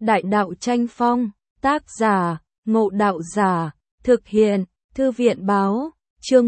Đại đạo tranh phong, tác giả, Ngộ Đạo Giả, thực hiện, Thư viện báo, chương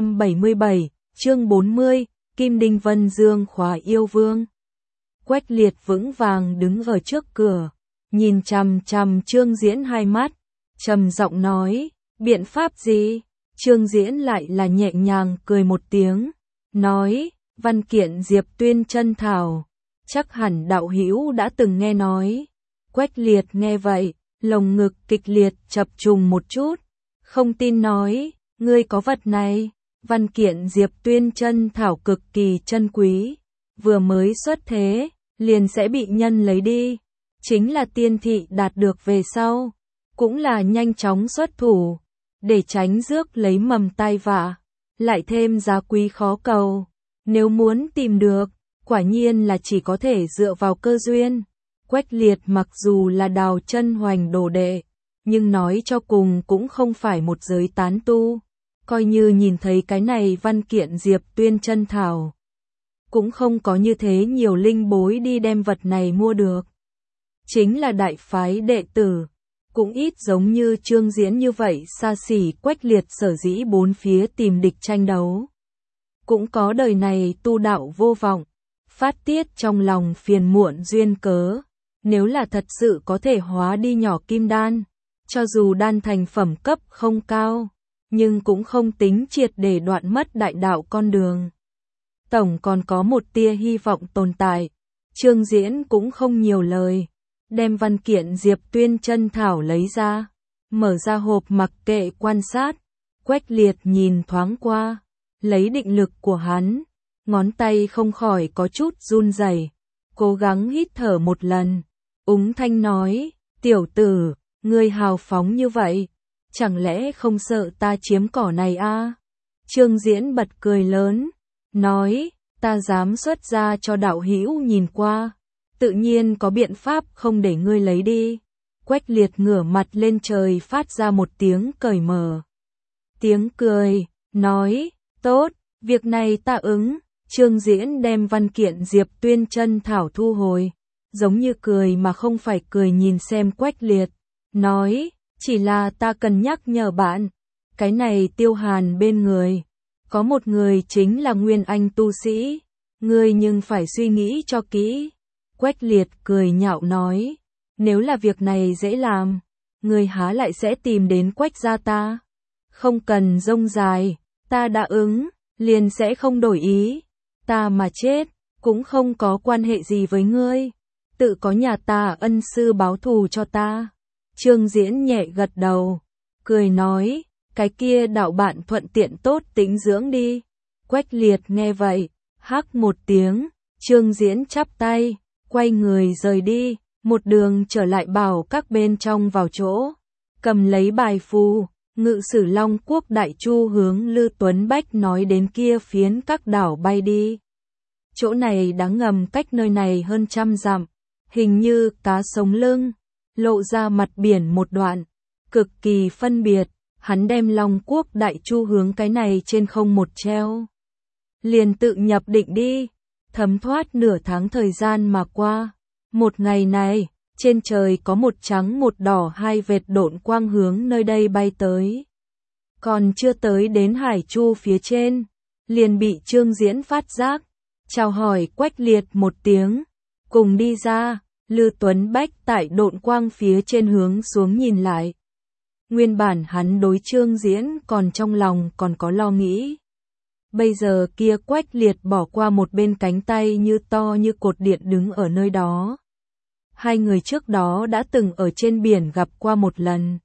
177, chương 40, Kim Đinh Vân Dương khóa yêu vương. Quách Liệt vững vàng đứng ở trước cửa, nhìn chằm chằm Trương Diễn hai mắt, trầm giọng nói, biện pháp gì? Trương Diễn lại là nhẹ nhàng cười một tiếng, nói, văn kiện Diệp Tuyên chân thảo, chắc hẳn đạo hữu đã từng nghe nói. Quách Liệt nghe vậy, lồng ngực kịch liệt chập trùng một chút, không tin nói, ngươi có vật này, văn kiện Diệp Tuyên chân thảo cực kỳ chân quý, vừa mới xuất thế, liền sẽ bị nhân lấy đi, chính là tiên thị đạt được về sau, cũng là nhanh chóng xuất thủ, để tránh rước lấy mầm tai vạ, lại thêm giá quý khó cầu, nếu muốn tìm được, quả nhiên là chỉ có thể dựa vào cơ duyên. Quách Liệt mặc dù là Đào Chân Hoành đồ đệ, nhưng nói cho cùng cũng không phải một giới tán tu, coi như nhìn thấy cái này văn kiện Diệp Tuyên chân thảo, cũng không có như thế nhiều linh bối đi đem vật này mua được. Chính là đại phái đệ tử, cũng ít giống như Trương Diễn như vậy xa xỉ. Quách Liệt sở dĩ bốn phía tìm địch tranh đấu, cũng có đời này tu đạo vô vọng, phát tiết trong lòng phiền muộn duyên cớ. Nếu là thật sự có thể hóa đi nhỏ kim đan, cho dù đan thành phẩm cấp không cao, nhưng cũng không tính triệt để đoạn mất đại đạo con đường. Tổng còn có một tia hy vọng tồn tại. Trương Diễn cũng không nhiều lời, đem văn kiện Diệp Tuyên chân thảo lấy ra, mở ra hộp mặc kệ quan sát. Quách Liệt nhìn thoáng qua, lấy định lực của hắn, ngón tay không khỏi có chút run rẩy, cố gắng hít thở một lần. Úng thanh nói, tiểu tử, ngươi hào phóng như vậy, chẳng lẽ không sợ ta chiếm cỏ này a? Trương Diễn bật cười lớn, nói, ta dám xuất ra cho đạo hữu nhìn qua, tự nhiên có biện pháp không để ngươi lấy đi. Quách Liệt ngửa mặt lên trời phát ra một tiếng cởi mở. Tiếng cười, nói, tốt, việc này ta ứng. Trương Diễn đem văn kiện Diệp Tuyên chân thảo thu hồi, giống như cười mà không phải cười nhìn xem Quách Liệt, nói, chỉ là ta cần nhắc nhở bạn, cái này Tiêu Hàn bên người, có một người chính là Nguyên Anh tu sĩ, ngươi nhưng phải suy nghĩ cho kỹ. Quách Liệt cười nhạo nói, nếu là việc này dễ làm, ngươi há lại sẽ tìm đến Quách gia ta, không cần rông dài, ta đã ứng, liền sẽ không đổi ý, ta mà chết, cũng không có quan hệ gì với ngươi. Tự có nhà ta ân sư báo thù cho ta. Trương Diễn nhẹ gật đầu, cười nói, cái kia đạo bạn thuận tiện tốt tĩnh dưỡng đi. Quách Liệt nghe vậy, hắc một tiếng, Trương Diễn chắp tay, quay người rời đi, một đường trở lại bảo các bên trong vào chỗ, cầm lấy bài phù, ngự sử Long Quốc Đại Chu hướng Lư Tuấn Bách nói đến kia phiến các đảo bay đi. Chỗ này đáng ngầm cách nơi này hơn 100 dặm. Hình như cá sống lưng, lộ ra mặt biển một đoạn, cực kỳ phân biệt, hắn đem Long Quốc Đại Chu hướng cái này trên không một treo. Liền tự nhập định đi, thấm thoát nửa tháng thời gian mà qua. Một ngày này, trên trời có một trắng một đỏ hai vệt độn quang hướng nơi đây bay tới. Còn chưa tới đến Hải Chu phía trên, liền bị Trương Diễn phát giác, chào hỏi Quách Liệt một tiếng, cùng đi ra. Lư Tuấn Bách tại độn quang phía trên hướng xuống nhìn lại. Nguyên bản hắn đối Trương Diễn còn trong lòng còn có lo nghĩ. Bây giờ kia Quách Liệt bỏ qua một bên cánh tay như to như cột điện đứng ở nơi đó. Hai người trước đó đã từng ở trên biển gặp qua một lần.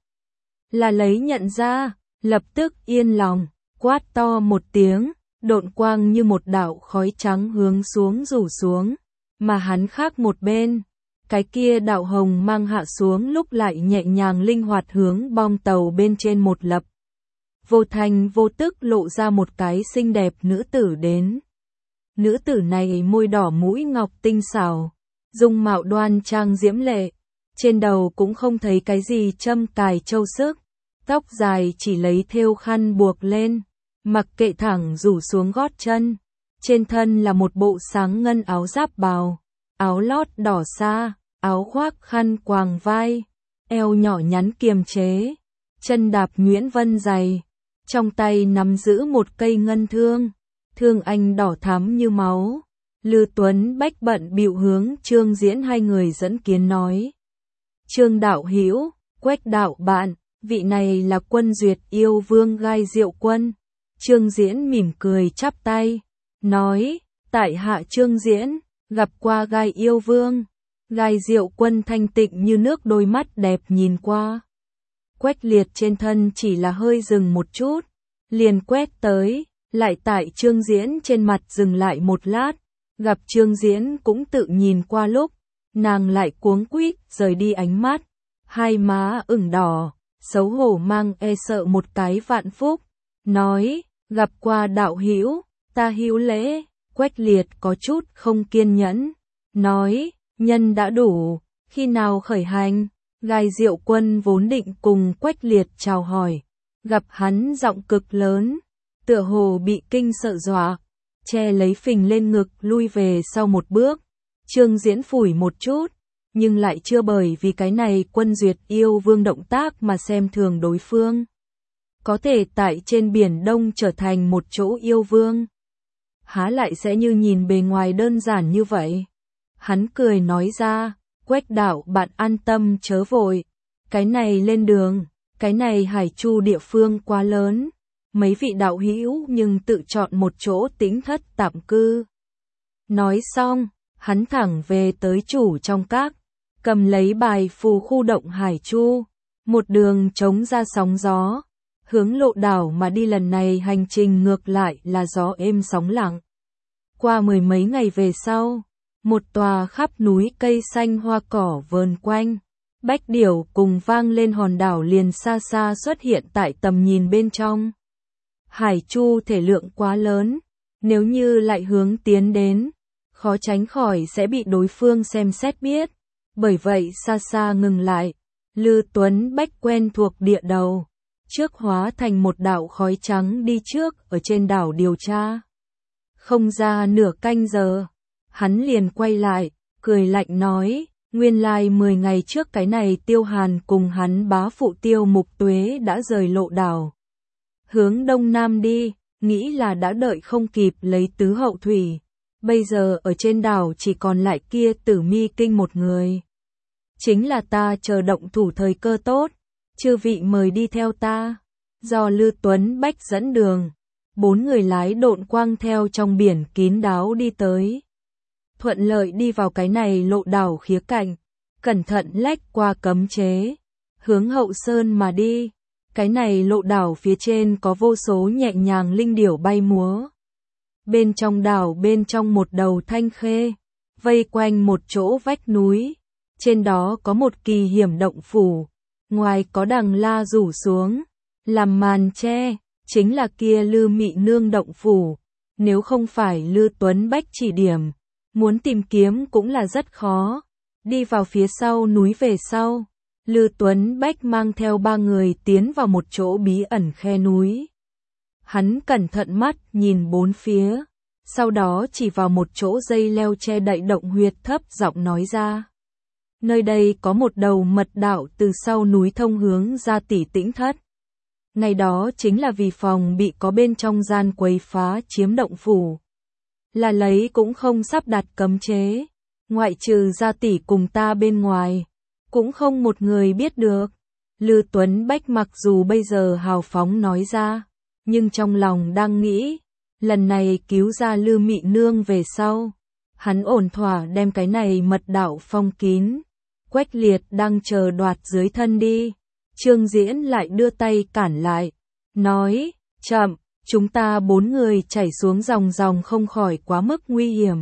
Là lấy nhận ra, lập tức yên lòng, quát to một tiếng, độn quang như một đạo khói trắng hướng xuống rủ xuống, mà hắn khác một bên. Cái kia đạo hồng mang hạ xuống lúc lại nhẹ nhàng linh hoạt hướng bong tàu bên trên một lập. Vô thành vô tức lộ ra một cái xinh đẹp nữ tử đến. Nữ tử này môi đỏ mũi ngọc tinh xảo, dung mạo đoan trang diễm lệ, trên đầu cũng không thấy cái gì châm cài châu sức, tóc dài chỉ lấy thêu khăn buộc lên, mặc kệ thẳng rủ xuống gót chân, trên thân là một bộ sáng ngân áo giáp bào, áo lót đỏ sa. áo khoác khăn quàng vai, eo nhỏ nhắn kiềm chế, chân đạp Nguyễn Vân giày, trong tay nắm giữ một cây ngân thương, thương anh đỏ thắm như máu. Lư Tuấn Bách bận bịu hướng Trương Diễn hai người dẫn kiến nói. Trương đạo hữu, Quách đạo bạn, vị này là Quân Duyệt yêu vương Gai Diệu Quân. Trương Diễn mỉm cười chắp tay, nói, tại hạ Trương Diễn, gặp qua Gai yêu vương. Gai Diệu Quân thanh tịnh như nước, đôi mắt đẹp nhìn qua. Quách Liệt trên thân chỉ là hơi dừng một chút, liền quét tới, lại tại Trương Diễn trên mặt dừng lại một lát, gặp Trương Diễn cũng tự nhìn qua lúc, nàng lại cuống quýt rời đi ánh mắt, hai má ửng đỏ, xấu hổ mang e sợ một cái vạn phúc, nói, gặp qua đạo hữu, ta hữu lễ. Quách Liệt có chút không kiên nhẫn, nói, nhân đã đủ, khi nào khởi hành? Gai Diệu Quân vốn định cùng Quách Liệt chào hỏi, gặp hắn giọng cực lớn, tựa hồ bị kinh sợ dọa, che lấy phình lên ngực lui về sau một bước. Trương Diễn phủi một chút, nhưng lại chưa bởi vì cái này Quân Duyệt yêu vương động tác mà xem thường đối phương. Có thể tại trên biển Đông trở thành một chỗ yêu vương, há lại sẽ như nhìn bề ngoài đơn giản như vậy. Hắn cười nói ra, Quách đạo bạn an tâm chớ vội, cái này lên đường, cái này Hải Chu địa phương quá lớn, mấy vị đạo hữu nhưng tự chọn một chỗ tĩnh thất tạm cư. Nói xong, hắn thẳng về tới chủ trong các, cầm lấy bài phù khu động Hải Chu, một đường chống ra sóng gió, hướng lộ đảo mà đi. Lần này hành trình ngược lại là gió êm sóng lặng. Qua mười mấy ngày về sau, một tòa khắp núi cây xanh hoa cỏ vờn quanh, bách điểu cùng vang lên hòn đảo liền xa xa xuất hiện tại tầm nhìn bên trong. Hải Chu thể lượng quá lớn, nếu như lại hướng tiến đến, khó tránh khỏi sẽ bị đối phương xem xét biết, bởi vậy xa xa ngừng lại. Lư Tuấn Bách quen thuộc địa đầu, trước hóa thành một đạo khói trắng đi trước ở trên đảo điều tra. Không ra nửa canh giờ, hắn liền quay lại, cười lạnh nói, nguyên lai 10 ngày trước cái này Tiêu Hàn cùng hắn bá phụ Tiêu Mục Tuế đã rời lộ đảo, hướng đông nam đi, nghĩ là đã đợi không kịp lấy tứ hậu thủy. Bây giờ ở trên đảo chỉ còn lại kia Tử Mi Kinh một người. Chính là ta chờ động thủ thời cơ tốt, chư vị mời đi theo ta. Do Lư Tuấn Bách dẫn đường, 4 người lái độn quang theo trong biển kín đáo đi tới. Thuận lợi đi vào cái này lộ đảo khía cạnh, cẩn thận lách qua cấm chế, hướng hậu sơn mà đi. Cái này lộ đảo phía trên có vô số nhẹ nhàng linh điểu bay múa. Bên trong đảo bên trong một đầu thanh khê, vây quanh một chỗ vách núi, trên đó có một kỳ hiểm động phủ, ngoài có đằng la rủ xuống, làm màn che, chính là kia Lư Mị Nương động phủ. Nếu không phải Lư Tuấn Bách chỉ điểm, muốn tìm kiếm cũng là rất khó. Đi vào phía sau núi về sau, Lư Tuấn Bách mang theo 3 người tiến vào một chỗ bí ẩn khe núi. Hắn cẩn thận mắt nhìn bốn phía, sau đó chỉ vào một chỗ dây leo che đậy động huyệt thấp giọng nói ra. Nơi đây có một đầu mật đạo từ sau núi thông hướng ra Tỷ Tĩnh Thất. Ngày đó chính là vì phòng bị có bên trong gian quấy phá chiếm động phủ. Là lấy cũng không sắp đặt cấm chế, ngoại trừ Gia Tỷ cùng ta bên ngoài, cũng không một người biết được. Lư Tuấn Bách mặc dù bây giờ hào phóng nói ra, nhưng trong lòng đang nghĩ, lần này cứu ra Lư Mị Nương về sau, hắn ổn thỏa đem cái này mật đạo phong kín. Quách Liệt đang chờ đoạt dưới thân đi, Trương Diễn lại đưa tay cản lại, nói, chậm, chúng ta 4 người chảy xuống dòng dòng không khỏi quá mức nguy hiểm.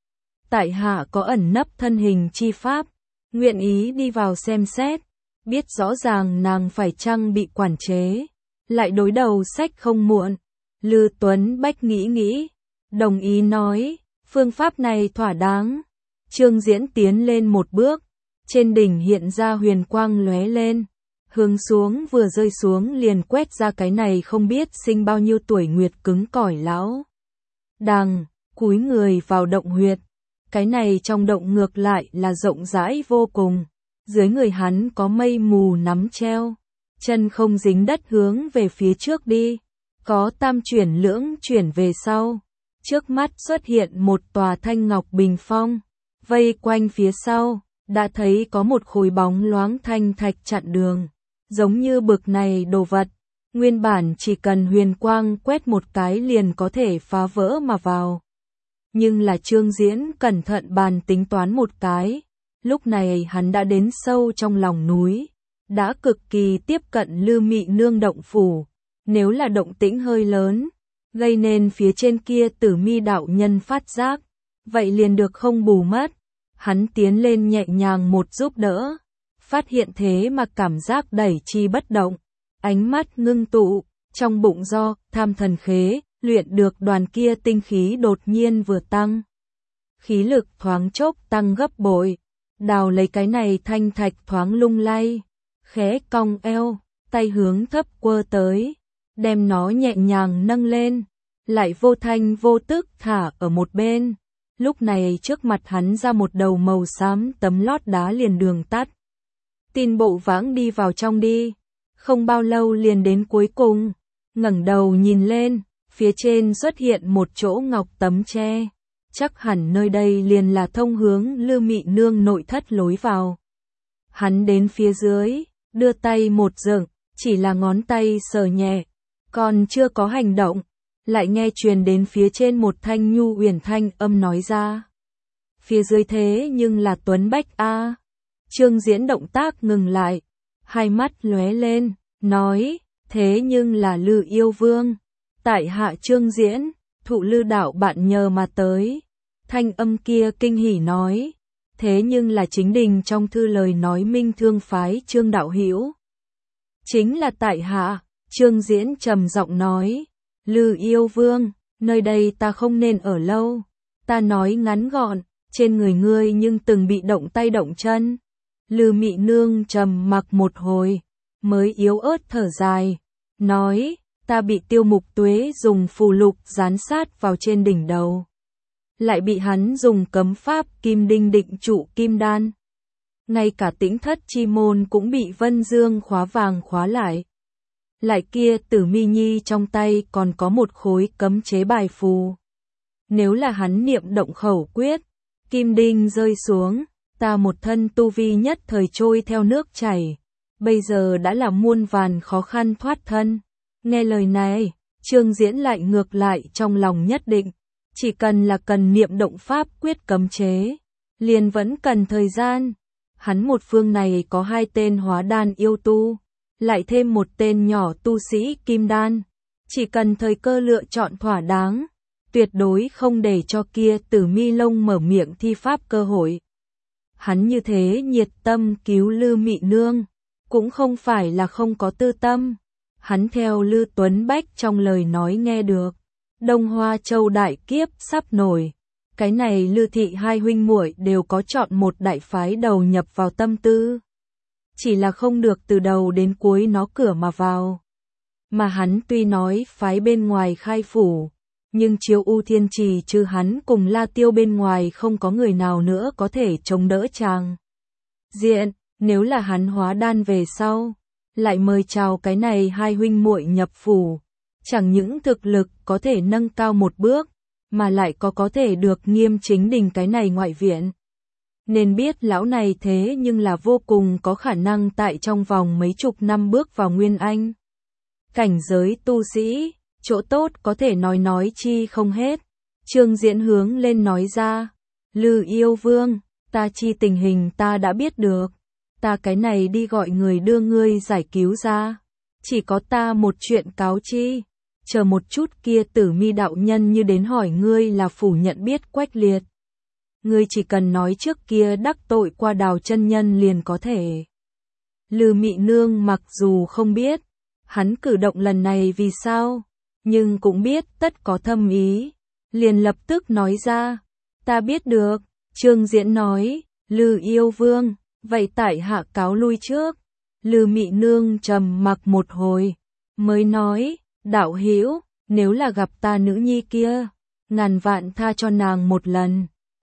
Tại hạ có ẩn nấp thân hình chi pháp, nguyện ý đi vào xem xét, biết rõ ràng nàng phải chăng bị quản chế, lại đối đầu sách không muộn. Lư Tuấn Bách nghĩ, đồng ý nói, phương pháp này thỏa đáng. Trương Diễn tiến lên một bước, trên đỉnh hiện ra huyền quang lóe lên, hướng xuống vừa rơi xuống liền quét ra cái này không biết sinh bao nhiêu tuổi nguyệt cứng cỏi lão. Đằng, cúi người vào động huyệt, Cái này trong động ngược lại là rộng rãi vô cùng. Dưới người hắn có mây mù nắm treo, chân không dính đất hướng về phía trước đi, có tam chuyển lưỡng chuyển về sau. Trước mắt xuất hiện một tòa thanh ngọc bình phong, vây quanh phía sau, đã thấy có một khối bóng loáng thanh thạch chặn đường. Giống như bực này đồ vật, nguyên bản chỉ cần huyền quang quét một cái liền có thể phá vỡ mà vào. Nhưng là Trương Diễn cẩn thận bàn tính toán một cái, lúc này hắn đã đến sâu trong lòng núi, đã cực kỳ tiếp cận Lư Mị Nương động phủ. Nếu là động tĩnh hơi lớn, gây nên phía trên kia Tử Mi đạo nhân phát giác, vậy liền được không bù mất. Hắn tiến lên nhẹ nhàng một giúp đỡ, phát hiện thế mà cảm giác đẩy chi bất động, ánh mắt ngưng tụ, trong bụng do tham thần khế, luyện được đoàn kia tinh khí đột nhiên vừa tăng. Khí lực thoáng chốc tăng gấp bội, đào lấy cái này thanh thạch thoáng lung lay, khẽ cong eo, tay hướng thấp quơ tới, đem nó nhẹ nhàng nâng lên, lại vô thanh vô tức thả ở một bên. Lúc này trước mặt hắn ra một đầu màu xám tấm lót đá liền đường tắt. Tin bộ vãng đi vào trong đi, không bao lâu liền đến cuối cùng, ngẩng đầu nhìn lên, phía trên xuất hiện một chỗ ngọc tấm tre, chắc hẳn nơi đây liền là thông hướng Lư Mị Nương nội thất lối vào. Hắn đến phía dưới, đưa tay một dựng, chỉ là ngón tay sờ nhẹ, còn chưa có hành động, lại nghe truyền đến phía trên một thanh nhu uyển thanh âm nói ra. Phía dưới thế nhưng là Tuấn Bách a. Trương Diễn động tác ngừng lại, hai mắt lóe lên, nói, thế nhưng là Lư Yêu Vương. Tại hạ Trương Diễn, thụ Lư đạo bạn nhờ mà tới. Thanh âm kia kinh hỉ nói, thế nhưng là chính đình trong thư lời nói Minh Thương phái Trương đạo hữu. Chính là tại hạ. Trương Diễn trầm giọng nói, Lư Yêu Vương, nơi đây ta không nên ở lâu. Ta nói ngắn gọn, trên người ngươi nhưng từng bị động tay động chân. Lư Mị Nương trầm mặc một hồi, mới yếu ớt thở dài, nói, ta bị Tiêu Mục Tuế dùng phù lục dán sát vào trên đỉnh đầu. Lại bị hắn dùng cấm pháp kim đinh định trụ kim đan. Ngay cả Tĩnh Thất chi môn cũng bị Vân Dương khóa vàng khóa lại. Lại kia Tử Mi Nhi trong tay còn có một khối cấm chế bài phù. Nếu là hắn niệm động khẩu quyết, kim đinh rơi xuống, ta một thân tu vi nhất thời trôi theo nước chảy, bây giờ đã là muôn vàn khó khăn thoát thân. Nghe lời này, Trương Diễn lại ngược lại trong lòng nhất định, chỉ cần là cần niệm động pháp quyết cấm chế, liền vẫn cần thời gian. Hắn một phương này có hai tên hóa đan yêu tu, lại thêm một tên nhỏ tu sĩ kim đan, chỉ cần thời cơ lựa chọn thỏa đáng, tuyệt đối không để cho kia Tử Mi Lông mở miệng thi pháp cơ hội. Hắn như thế nhiệt tâm cứu Lư Mị Nương, cũng không phải là không có tư tâm. Hắn theo Lư Tuấn Bách trong lời nói nghe được, Đông Hoa Châu đại kiếp sắp nổi. Cái này Lư thị hai huynh muội đều có chọn một đại phái đầu nhập vào tâm tư. Chỉ là không được từ đầu đến cuối nó cửa mà vào. Mà hắn tuy nói phái bên ngoài khai phủ, nhưng Chiếu U Thiên Trì trừ hắn cùng La Tiêu bên ngoài không có người nào nữa có thể chống đỡ chàng. Diện, nếu là hắn hóa đan về sau, lại mời chào cái này hai huynh muội nhập phủ, chẳng những thực lực có thể nâng cao một bước, mà lại có thể được Nghiêm Chính Đình cái này ngoại viện. Nên biết lão này thế nhưng là vô cùng có khả năng tại trong vòng mấy chục năm bước vào Nguyên Anh. Cảnh giới tu sĩ, chỗ tốt có thể nói chi không hết. Trương Diễn hướng lên nói ra, Lư Yêu Vương, ta chi tình hình ta đã biết được, ta cái này đi gọi người đưa ngươi giải cứu ra. Chỉ có ta một chuyện cáo chi, chờ một chút kia Tử Mi đạo nhân như đến hỏi ngươi là phủ nhận biết Quách Liệt. Ngươi chỉ cần nói trước kia đắc tội qua Đào chân nhân liền có thể. Lư Mị Nương mặc dù không biết hắn cử động lần này vì sao, nhưng cũng biết tất có thâm ý, liền lập tức nói ra, ta biết được. Trương Diễn nói, Lư Yêu Vương, vậy tại hạ cáo lui trước. Lư Mị Nương trầm mặc một hồi, mới nói, đạo hữu, nếu là gặp ta nữ nhi kia, ngàn vạn tha cho nàng một lần.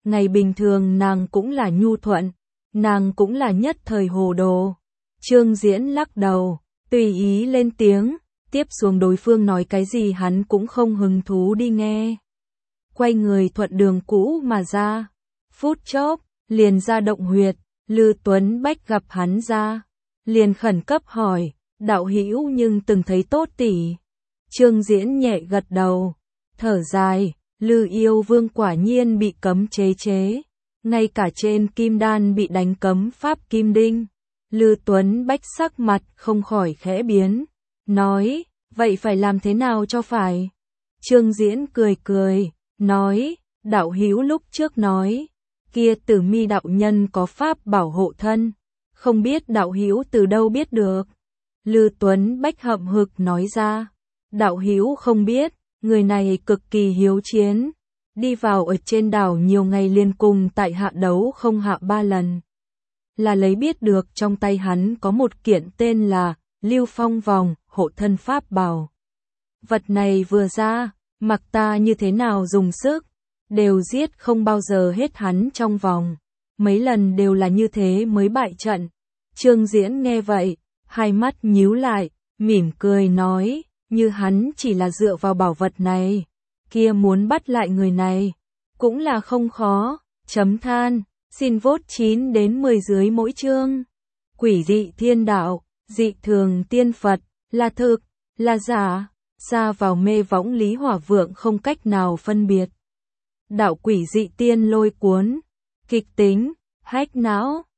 ngày bình thường nàng cũng là nhu thuận, nàng cũng là nhất thời hồ đồ. Trương Diễn lắc đầu, tùy ý lên tiếng, tiếp xuống đối phương nói cái gì hắn cũng không hứng thú đi nghe. Quay người thuận đường cũ mà ra, phút chốc, liền ra động huyệt, Lư Tuấn Bách gặp hắn ra, liền khẩn cấp hỏi, đạo hữu nhưng từng thấy tốt tỷ. Trương Diễn nhẹ gật đầu, thở dài, Lư yêu vương quả nhiên bị cấm chế, ngay cả trên kim đan bị đánh cấm pháp kim đinh. Lư Tuấn Bách sắc mặt không khỏi khẽ biến, nói, vậy phải làm thế nào cho phải? Trương Diễn cười, nói, đạo hữu lúc trước nói, kia Tử Mi đạo nhân có pháp bảo hộ thân, không biết đạo hữu từ đâu biết được. Lư Tuấn Bách hậm hực nói ra, đạo hữu không biết, người này cực kỳ hiếu chiến, đi vào ở trên đảo nhiều ngày liên cùng tại hạ đấu không hạ 3 lần. Là lấy biết được trong tay hắn có một kiện tên là Lưu Phong Vòng, hộ thân pháp bảo. Vật này vừa ra, mặc ta như thế nào dùng sức, đều giết không bao giờ hết hắn trong vòng. Mấy lần đều là như thế mới bại trận. Trương Diễn nghe vậy, hai mắt nhíu lại, mỉm cười nói, như hắn chỉ là dựa vào bảo vật này, kia muốn bắt lại người này, cũng là không khó, chấm than, xin vote 9 đến 10 dưới mỗi chương. Quỷ dị thiên đạo, dị thường tiên Phật, là thực, là giả, xa vào mê võng Lý Hỏa Vượng không cách nào phân biệt. Đạo quỷ dị tiên lôi cuốn, kịch tính, hách não.